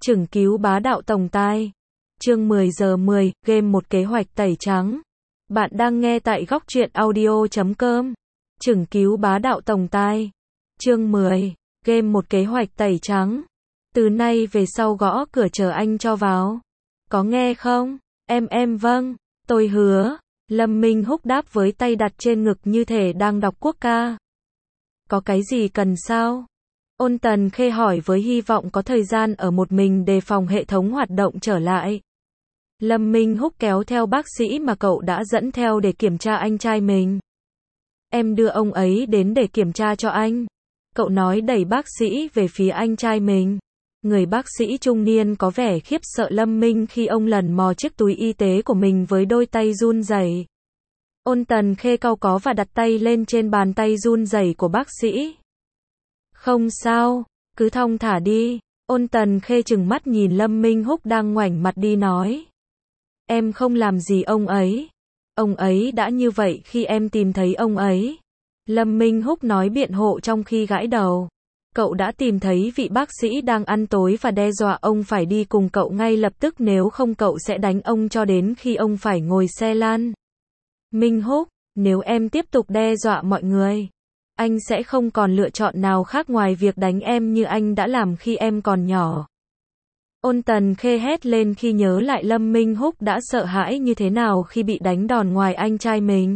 Chừng cứu bá đạo tổng tài. Chương 10 giờ 10, game một kế hoạch tẩy trắng. Bạn đang nghe tại góc truyện audio.com. Chừng cứu bá đạo tổng tài. Chương 10, game một kế hoạch tẩy trắng. Từ nay về sau gõ cửa chờ anh cho vào. Có nghe không? Em vâng, tôi hứa. Lâm Minh Húc đáp với tay đặt trên ngực như thể đang đọc quốc ca. Có cái gì cần sao? Ôn Tần Khê hỏi với hy vọng có thời gian ở một mình đề phòng hệ thống hoạt động trở lại. Lâm Minh Húc kéo theo bác sĩ mà cậu đã dẫn theo để kiểm tra anh trai mình. Em đưa ông ấy đến để kiểm tra cho anh. Cậu nói đẩy bác sĩ về phía anh trai mình. Người bác sĩ trung niên có vẻ khiếp sợ Lâm Minh khi ông lần mò chiếc túi y tế của mình với đôi tay run rẩy. Ôn Tần Khê cau có và đặt tay lên trên bàn tay run rẩy của bác sĩ. Không sao, cứ thong thả đi. Ôn Tần Khê trừng mắt nhìn Lâm Minh Húc đang ngoảnh mặt đi nói. Em không làm gì ông ấy. Ông ấy đã như vậy khi em tìm thấy ông ấy. Lâm Minh Húc nói biện hộ trong khi gãi đầu. Cậu đã tìm thấy vị bác sĩ đang ăn tối và đe dọa ông phải đi cùng cậu ngay lập tức, nếu không cậu sẽ đánh ông cho đến khi ông phải ngồi xe lăn. Minh Húc, nếu em tiếp tục đe dọa mọi người, anh sẽ không còn lựa chọn nào khác ngoài việc đánh em như anh đã làm khi em còn nhỏ. Ôn Tần Khê hét lên khi nhớ lại Lâm Minh Húc đã sợ hãi như thế nào khi bị đánh đòn ngoài anh trai mình.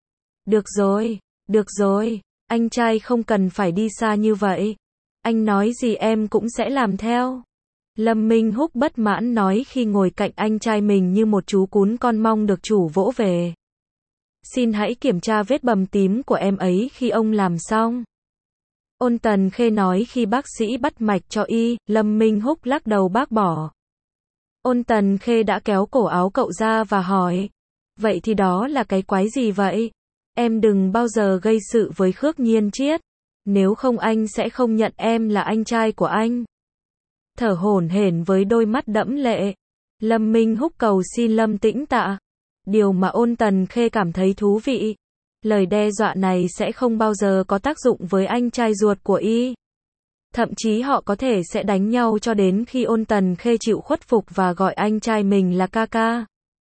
Được rồi, anh trai không cần phải đi xa như vậy. Anh nói gì em cũng sẽ làm theo. Lâm Minh Húc bất mãn nói khi ngồi cạnh anh trai mình như một chú cún con mong được chủ vỗ về. Xin hãy kiểm tra vết bầm tím của em ấy khi ông làm xong. Ôn Tần Khê nói khi bác sĩ bắt mạch cho y. Lâm Minh Húc lắc đầu bác bỏ. Ôn Tần Khê đã kéo cổ áo cậu ra và hỏi. Vậy thì đó là cái quái gì vậy? Em đừng bao giờ gây sự với Khước Nhiên Triết. Nếu không anh sẽ không nhận em là anh trai của anh. Thở hổn hển với đôi mắt đẫm lệ, Lâm Minh Húc cầu xin Lâm Tĩnh Tạ. Điều mà Ôn Tần Khê cảm thấy thú vị. Lời đe dọa này sẽ không bao giờ có tác dụng với anh trai ruột của y. Thậm chí họ có thể sẽ đánh nhau cho đến khi Ôn Tần Khê chịu khuất phục và gọi anh trai mình là ca ca.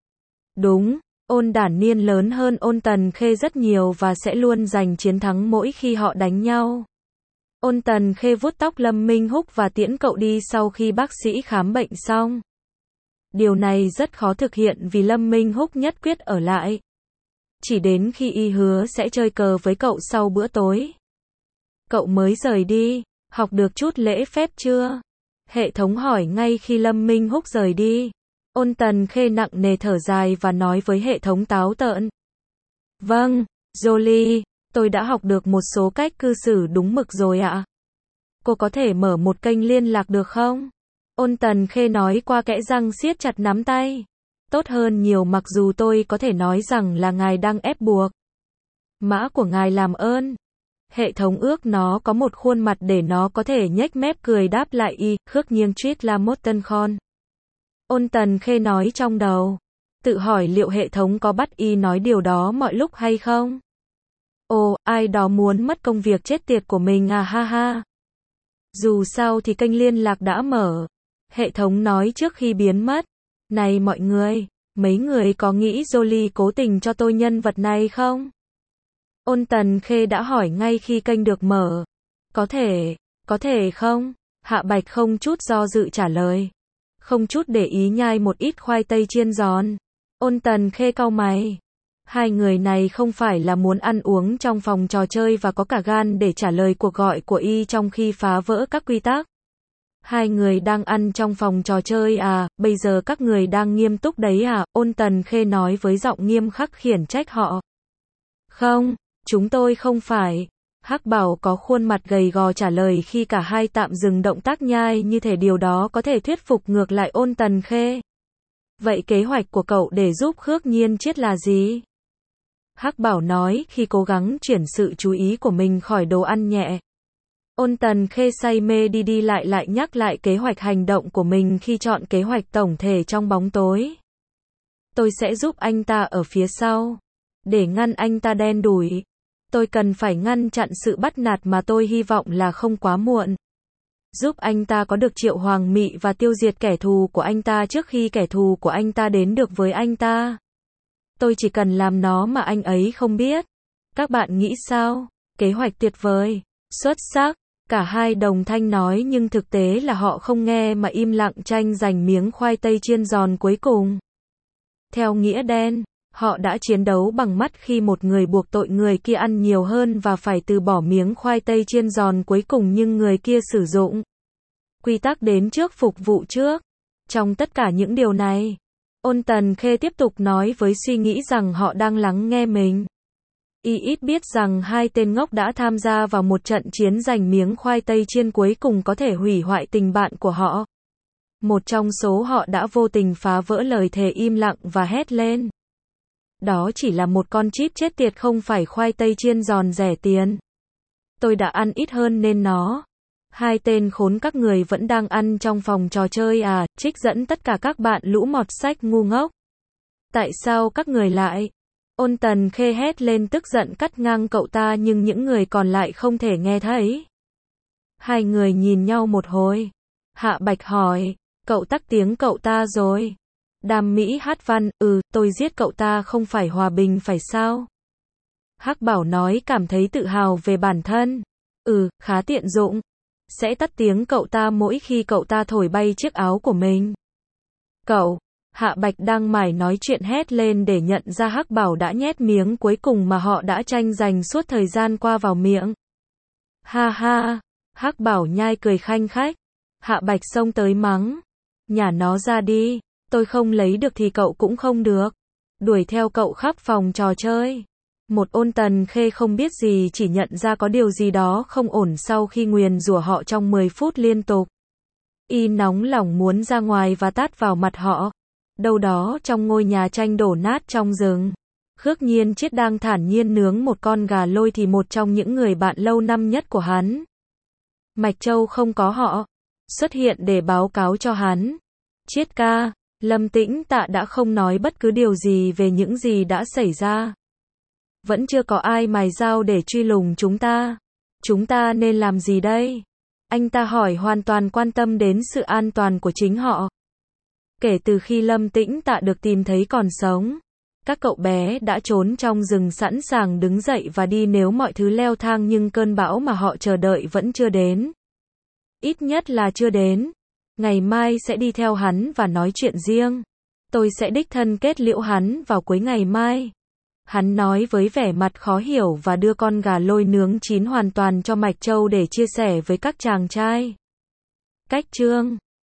Đúng, Ôn Đản Niên lớn hơn Ôn Tần Khê rất nhiều và sẽ luôn giành chiến thắng mỗi khi họ đánh nhau. Ôn Tần Khê vuốt tóc Lâm Minh Húc và tiễn cậu đi sau khi bác sĩ khám bệnh xong. Điều này rất khó thực hiện vì Lâm Minh Húc nhất quyết ở lại. Chỉ đến khi y hứa sẽ chơi cờ với cậu sau bữa tối, cậu mới rời đi. Học được chút lễ phép chưa? Hệ thống hỏi ngay khi Lâm Minh Húc rời đi. Ôn Tần Khê nặng nề thở dài và nói với hệ thống táo tợn. Vâng, Jolie, tôi đã học được một số cách cư xử đúng mực rồi ạ. Cô có thể mở một kênh liên lạc được không? Ôn Tần Khê nói qua kẽ răng siết chặt nắm tay. Tốt hơn nhiều, mặc dù tôi có thể nói rằng là ngài đang ép buộc. Mã của ngài làm ơn. Hệ thống ước nó có một khuôn mặt để nó có thể nhếch mép cười đáp lại y. Khước Nhiên Triết là một tân khon. Ôn Tần Khê nói trong đầu. Tự hỏi liệu hệ thống có bắt y nói điều đó mọi lúc hay không? Ồ, ai đó muốn mất công việc chết tiệt của mình à, ha ha. Dù sao thì kênh liên lạc đã mở. Hệ thống nói trước khi biến mất. Này mọi người, mấy người có nghĩ Jolie cố tình cho tôi nhân vật này không? Ôn Tần Khê đã hỏi ngay khi kênh được mở. Có thể không? Hạ Bạch không chút do dự trả lời. Không chút để ý nhai một ít khoai tây chiên giòn. Ôn Tần Khê cau mày. Hai người này không phải là muốn ăn uống trong phòng trò chơi và có cả gan để trả lời cuộc gọi của y trong khi phá vỡ các quy tắc. Hai người đang ăn trong phòng trò chơi à, bây giờ các người đang nghiêm túc đấy à? Ôn Tần Khê nói với giọng nghiêm khắc khiển trách họ. Không, chúng tôi không phải. Hắc Bảo có khuôn mặt gầy gò trả lời khi cả hai tạm dừng động tác nhai như thể điều đó có thể thuyết phục ngược lại Ôn Tần Khê. Vậy kế hoạch của cậu để giúp Khước Nhiên Triết là gì? Hắc Bảo nói khi cố gắng chuyển sự chú ý của mình khỏi đồ ăn nhẹ. Ôn Tần Khê say mê đi lại nhắc lại kế hoạch hành động của mình khi chọn kế hoạch tổng thể trong bóng tối. Tôi sẽ giúp anh ta ở phía sau. Để ngăn anh ta đen đủi. Tôi cần phải ngăn chặn sự bắt nạt mà tôi hy vọng là không quá muộn. giúp anh ta có được Triệu Hoàng Mị và tiêu diệt kẻ thù của anh ta trước khi kẻ thù của anh ta đến được với anh ta. Tôi chỉ cần làm nó mà anh ấy không biết. Các bạn nghĩ sao? Kế hoạch tuyệt vời, xuất sắc. Cả hai đồng thanh nói nhưng thực tế là họ không nghe mà im lặng tranh giành miếng khoai tây chiên giòn cuối cùng. Theo nghĩa đen, họ đã chiến đấu bằng mắt khi một người buộc tội người kia ăn nhiều hơn và phải từ bỏ miếng khoai tây chiên giòn cuối cùng nhưng người kia sử dụng quy tắc đến trước phục vụ trước. Trong tất cả những điều này, Ôn Tần Khê tiếp tục nói với suy nghĩ rằng họ đang lắng nghe mình. Y ít biết rằng hai tên ngốc đã tham gia vào một trận chiến giành miếng khoai tây chiên cuối cùng có thể hủy hoại tình bạn của họ. Một trong số họ đã vô tình phá vỡ lời thề im lặng và hét lên. Đó chỉ là một con chip chết tiệt không phải khoai tây chiên giòn rẻ tiền. Tôi đã ăn ít hơn nên nó. Hai tên khốn các người vẫn đang ăn trong phòng trò chơi à, trích dẫn tất cả các bạn lũ mọt sách ngu ngốc. Tại sao các người lại? Ôn Tần Khê hét lên tức giận cắt ngang cậu ta nhưng những người còn lại không thể nghe thấy. Hai người nhìn nhau một hồi. Hạ Bạch hỏi, cậu tắc tiếng cậu ta rồi. Đàm Mỹ hát văn, tôi giết cậu ta không phải hòa bình phải sao? Hắc Bảo nói cảm thấy tự hào về bản thân. Khá tiện dụng. Sẽ tắt tiếng cậu ta mỗi khi cậu ta thổi bay chiếc áo của mình. Cậu, Hạ Bạch đang mải nói chuyện hét lên để nhận ra Hắc Bảo đã nhét miếng cuối cùng mà họ đã tranh giành suốt thời gian qua vào miệng. Ha ha, Hắc Bảo nhai cười khanh khách. Hạ Bạch xông tới mắng. Nhả nó ra đi, tôi không lấy được thì cậu cũng không được. Đuổi theo cậu khắp phòng trò chơi. Một Ôn Tần Khê không biết gì chỉ nhận ra có điều gì đó không ổn sau khi nguyền rủa họ trong 10 phút liên tục. Y nóng lòng muốn ra ngoài và tát vào mặt họ. Đâu đó trong ngôi nhà tranh đổ nát trong rừng, Khước Nhiên Chiết đang thản nhiên nướng một con gà lôi thì một trong những người bạn lâu năm nhất của hắn, Mạch Châu không có họ, xuất hiện để báo cáo cho hắn. Chiết ca, Lâm Tĩnh Tạ đã không nói bất cứ điều gì về những gì đã xảy ra. Vẫn chưa có ai mài dao để truy lùng chúng ta. Chúng ta nên làm gì đây? Anh ta hỏi hoàn toàn quan tâm đến sự an toàn của chính họ. Kể từ khi Lâm Tĩnh Tạ được tìm thấy còn sống, các cậu bé đã trốn trong rừng sẵn sàng đứng dậy và đi nếu mọi thứ leo thang nhưng cơn bão mà họ chờ đợi vẫn chưa đến. Ít nhất là chưa đến. Ngày mai sẽ đi theo hắn và nói chuyện riêng. Tôi sẽ đích thân kết liễu hắn vào cuối ngày mai. Hắn nói với vẻ mặt khó hiểu và đưa con gà lôi nướng chín hoàn toàn cho Mạch Châu để chia sẻ với các chàng trai. Cách chương